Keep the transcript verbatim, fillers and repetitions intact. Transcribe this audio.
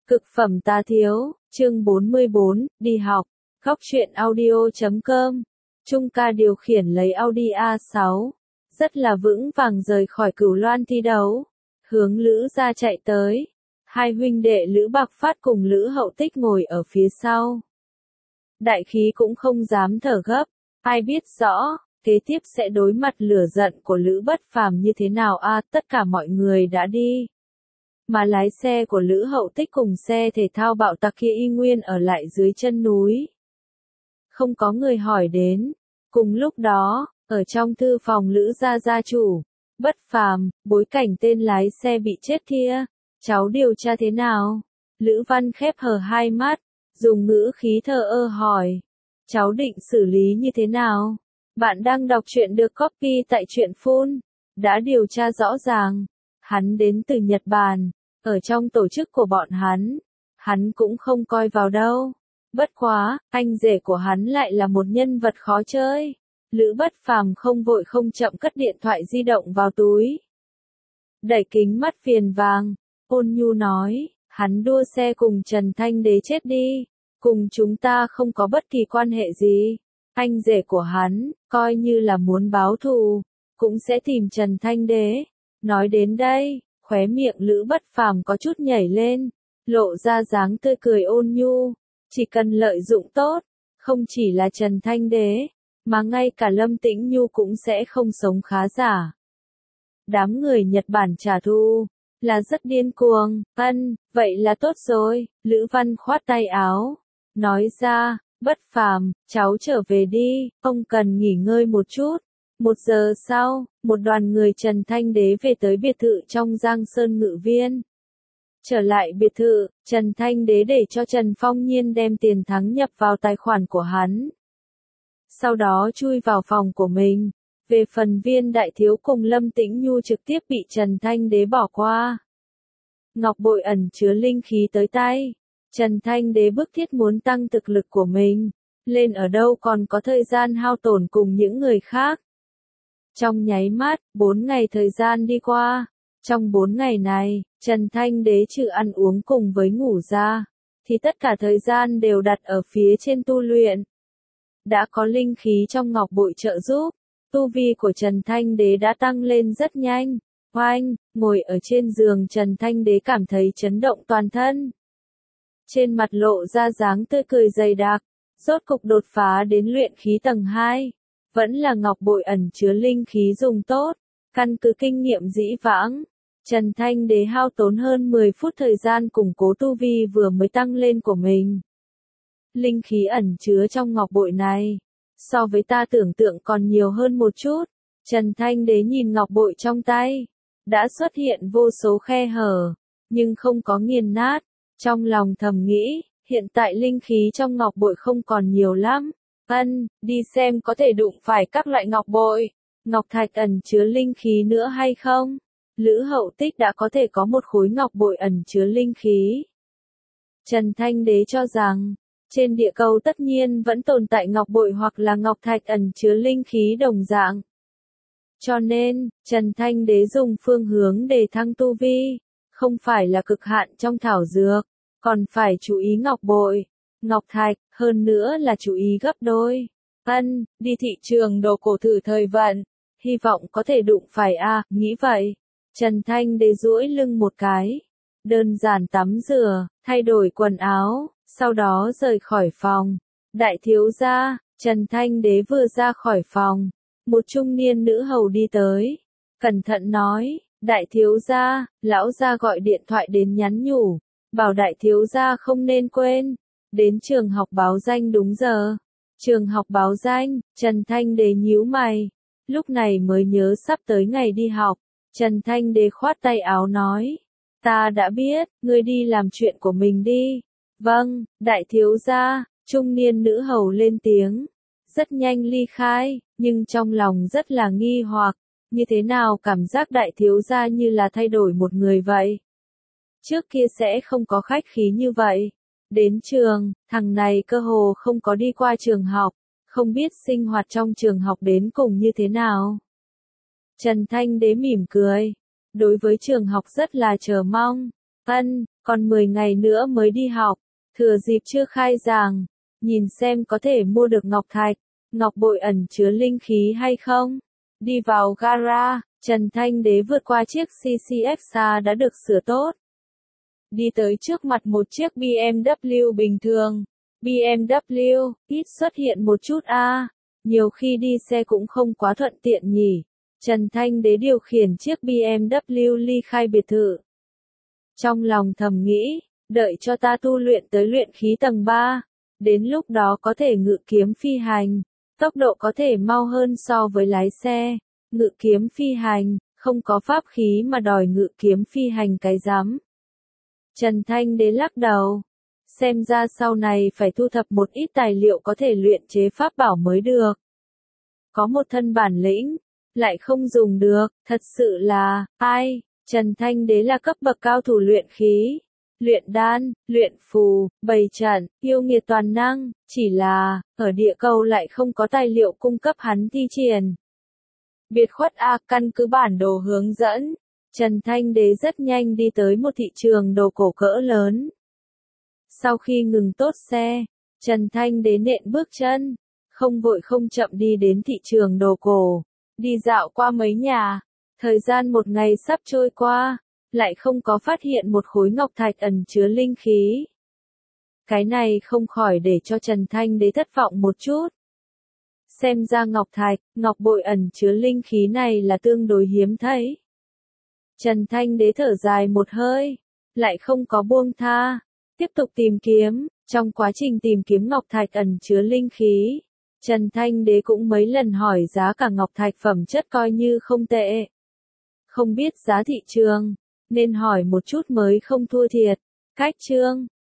Cực phẩm tá thiếu, chương bốn mươi bốn, đi học. Góc truyện audio chấm com. Trung ca điều khiển lấy Audi a sáu, rất là vững vàng rời khỏi Cửu Loan thi đấu, hướng Lữ gia chạy tới. Hai huynh đệ Lữ Bạc Phát cùng Lữ Hậu Tích ngồi ở phía sau. Đại khí cũng không dám thở gấp, ai biết rõ, kế tiếp sẽ đối mặt lửa giận của Lữ Bất Phàm như thế nào a? À, tất cả mọi người đã đi. Mà lái xe của Lữ Hậu Tích cùng xe thể thao bạo tạc kia y nguyên ở lại dưới chân núi. Không có người hỏi đến. Cùng lúc đó, ở trong thư phòng Lữ gia gia chủ, Bất Phàm, bối cảnh tên lái xe bị chết kia, cháu điều tra thế nào? Lữ Văn khép hờ hai mắt, dùng ngữ khí thờ ơ hỏi. Cháu định xử lý như thế nào? Bạn đang đọc truyện được copy tại truyện phun. Đã điều tra rõ ràng. Hắn đến từ Nhật Bản. Ở trong tổ chức của bọn hắn, hắn cũng không coi vào đâu. Bất quá, anh rể của hắn lại là một nhân vật khó chơi. Lữ Bất Phàm không vội không chậm cất điện thoại di động vào túi. Đẩy kính mắt viền vàng, ôn nhu nói, hắn đua xe cùng Trần Thanh Đế chết đi. Cùng chúng ta không có bất kỳ quan hệ gì. Anh rể của hắn, coi như là muốn báo thù, cũng sẽ tìm Trần Thanh Đế. Nói đến đây, khóe miệng Lữ Bất Phàm có chút nhảy lên, lộ ra dáng tươi cười ôn nhu. Chỉ cần lợi dụng tốt, không chỉ là Trần Thanh Đế, mà ngay cả Lâm Tĩnh Nhu cũng sẽ không sống khá giả. Đám người Nhật Bản trả thù, là rất điên cuồng. Ân, vậy là tốt rồi. Lữ Văn khoát tay áo, nói ra, Bất Phàm, cháu trở về đi, không cần nghỉ ngơi một chút. Một giờ sau, một đoàn người Trần Thanh Đế về tới biệt thự trong Giang Sơn Ngự Viên. Trở lại biệt thự, Trần Thanh Đế để cho Trần Phong Nhiên đem tiền thắng nhập vào tài khoản của hắn. Sau đó chui vào phòng của mình. Về phần Viên Đại Thiếu cùng Lâm Tĩnh Nhu trực tiếp bị Trần Thanh Đế bỏ qua. Ngọc bội ẩn chứa linh khí tới tay. Trần Thanh Đế bức thiết muốn tăng thực lực của mình. Lên ở đâu còn có thời gian hao tổn cùng những người khác. Trong nháy mắt, bốn ngày thời gian đi qua. Trong bốn ngày này, Trần Thanh Đế trừ ăn uống cùng với ngủ ra, thì tất cả thời gian đều đặt ở phía trên tu luyện. Đã có linh khí trong ngọc bội trợ giúp, tu vi của Trần Thanh Đế đã tăng lên rất nhanh. Oanh, ngồi ở trên giường Trần Thanh Đế cảm thấy chấn động toàn thân. Trên mặt lộ ra dáng tươi cười dày đặc, rốt cục đột phá đến luyện khí tầng hai. Vẫn là ngọc bội ẩn chứa linh khí dùng tốt, căn cứ kinh nghiệm dĩ vãng. Trần Thanh Đế hao tốn hơn mười phút thời gian củng cố tu vi vừa mới tăng lên của mình. Linh khí ẩn chứa trong ngọc bội này, so với ta tưởng tượng còn nhiều hơn một chút. Trần Thanh Đế nhìn ngọc bội trong tay, đã xuất hiện vô số khe hở, nhưng không có nghiền nát. Trong lòng thầm nghĩ, hiện tại linh khí trong ngọc bội không còn nhiều lắm. Ân, đi xem có thể đụng phải các loại ngọc bội, ngọc thạch ẩn chứa linh khí nữa hay không? Lữ Hậu Tích đã có thể có một khối ngọc bội ẩn chứa linh khí. Trần Thanh Đế cho rằng, trên địa cầu tất nhiên vẫn tồn tại ngọc bội hoặc là ngọc thạch ẩn chứa linh khí đồng dạng. Cho nên, Trần Thanh Đế dùng phương hướng để thăng tu vi, không phải là cực hạn trong thảo dược, còn phải chú ý ngọc bội, ngọc thạch, hơn nữa là chú ý gấp đôi. Ân, đi thị trường đồ cổ thử thời vận, hy vọng có thể đụng phải a, à, nghĩ vậy. Trần Thanh Đế duỗi lưng một cái, đơn giản tắm rửa, thay đổi quần áo, sau đó rời khỏi phòng. Đại thiếu gia, Trần Thanh Đế vừa ra khỏi phòng, một trung niên nữ hầu đi tới, cẩn thận nói, đại thiếu gia, lão gia gọi điện thoại đến nhắn nhủ, bảo đại thiếu gia không nên quên, đến trường học báo danh đúng giờ. Trường học báo danh, Trần Thanh Đế nhíu mày, lúc này mới nhớ sắp tới ngày đi học. Trần Thanh Đế khoát tay áo nói, ta đã biết, ngươi đi làm chuyện của mình đi. Vâng, đại thiếu gia, trung niên nữ hầu lên tiếng, rất nhanh ly khai, nhưng trong lòng rất là nghi hoặc, như thế nào cảm giác đại thiếu gia như là thay đổi một người vậy. Trước kia sẽ không có khách khí như vậy. Đến trường, thằng này cơ hồ không có đi qua trường học, không biết sinh hoạt trong trường học đến cùng như thế nào. Trần Thanh Đế mỉm cười, đối với trường học rất là chờ mong. Ân, còn mười ngày nữa mới đi học, thừa dịp chưa khai giảng, nhìn xem có thể mua được ngọc thạch, ngọc bội ẩn chứa linh khí hay không. Đi vào gara, Trần Thanh Đế vượt qua chiếc xê xê ép xa đã được sửa tốt. Đi tới trước mặt một chiếc bê em vê bình thường. bê em vê, ít xuất hiện một chút a, à. Nhiều khi đi xe cũng không quá thuận tiện nhỉ. Trần Thanh Đế điều khiển chiếc bê em vê ly khai biệt thự. Trong lòng thầm nghĩ, đợi cho ta tu luyện tới luyện khí tầng ba, đến lúc đó có thể ngự kiếm phi hành, tốc độ có thể mau hơn so với lái xe. Ngự kiếm phi hành, không có pháp khí mà đòi ngự kiếm phi hành cái rắm. Trần Thanh Đế lắc đầu. Xem ra sau này phải thu thập một ít tài liệu có thể luyện chế pháp bảo mới được. Có một thân bản lĩnh, lại không dùng được, thật sự là, ai, Trần Thanh Đế là cấp bậc cao thủ luyện khí, luyện đan, luyện phù, bày trận, yêu nghiệt toàn năng, chỉ là, ở địa cầu lại không có tài liệu cung cấp hắn thi triển. Biệt khuất A, căn cứ bản đồ hướng dẫn, Trần Thanh Đế rất nhanh đi tới một thị trường đồ cổ cỡ lớn. Sau khi ngừng tốt xe, Trần Thanh Đế nện bước chân, không vội không chậm đi đến thị trường đồ cổ, đi dạo qua mấy nhà, thời gian một ngày sắp trôi qua, lại không có phát hiện một khối ngọc thạch ẩn chứa linh khí. Cái này không khỏi để cho Trần Thanh Đế thất vọng một chút. Xem ra ngọc thạch, ngọc bội ẩn chứa linh khí này là tương đối hiếm thấy. Trần Thanh Đế thở dài một hơi, lại không có buông tha, tiếp tục tìm kiếm, trong quá trình tìm kiếm ngọc thạch ẩn chứa linh khí, Trần Thanh Đế cũng mấy lần hỏi giá cả ngọc thạch phẩm chất coi như không tệ. Không biết giá thị trường, nên hỏi một chút mới không thua thiệt. Cách chương